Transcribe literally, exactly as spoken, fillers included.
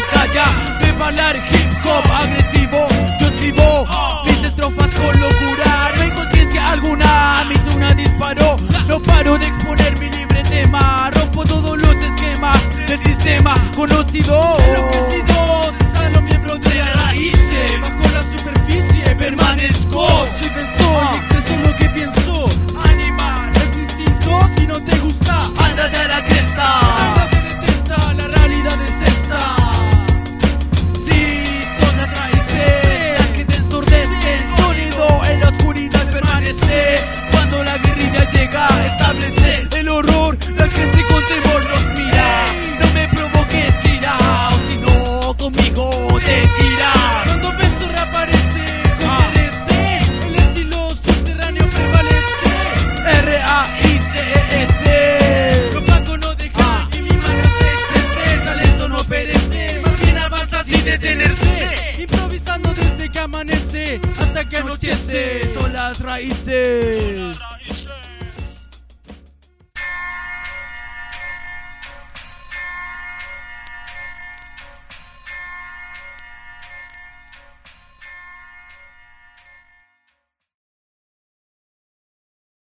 toca ya de bailar hip hop agresivo. Yo escribo mis estrofas con locura, no hay conciencia alguna, mi tuna disparó. No paro de exponer mi libre tema, rompo todos los esquemas del sistema conocido. Enloquecidos están los miembros de la raíces, bajo la superficie permanezco. Soy de soy, expreso lo que pienso. Animal, es mi instinto, si no te gusta, ándate a la cresta. La verdad te detesta, la realidad es esta. Sí, son las raíces las que te ensordecen. Sonido en la oscuridad permanece. Cuando la guerrilla llega a establecer el horror, la gente con temor nos mira. No me provoques ira, o si no conmigo te tiras. Cuando beso reaparece, con R C, el estilo subterráneo prevalece. R A I C E S. Lo pago no dejar que mi mano se exprese, el talento no perece, más bien avanza sin detenerse, improvisando desde que amanece hasta que anochece. Son las raíces.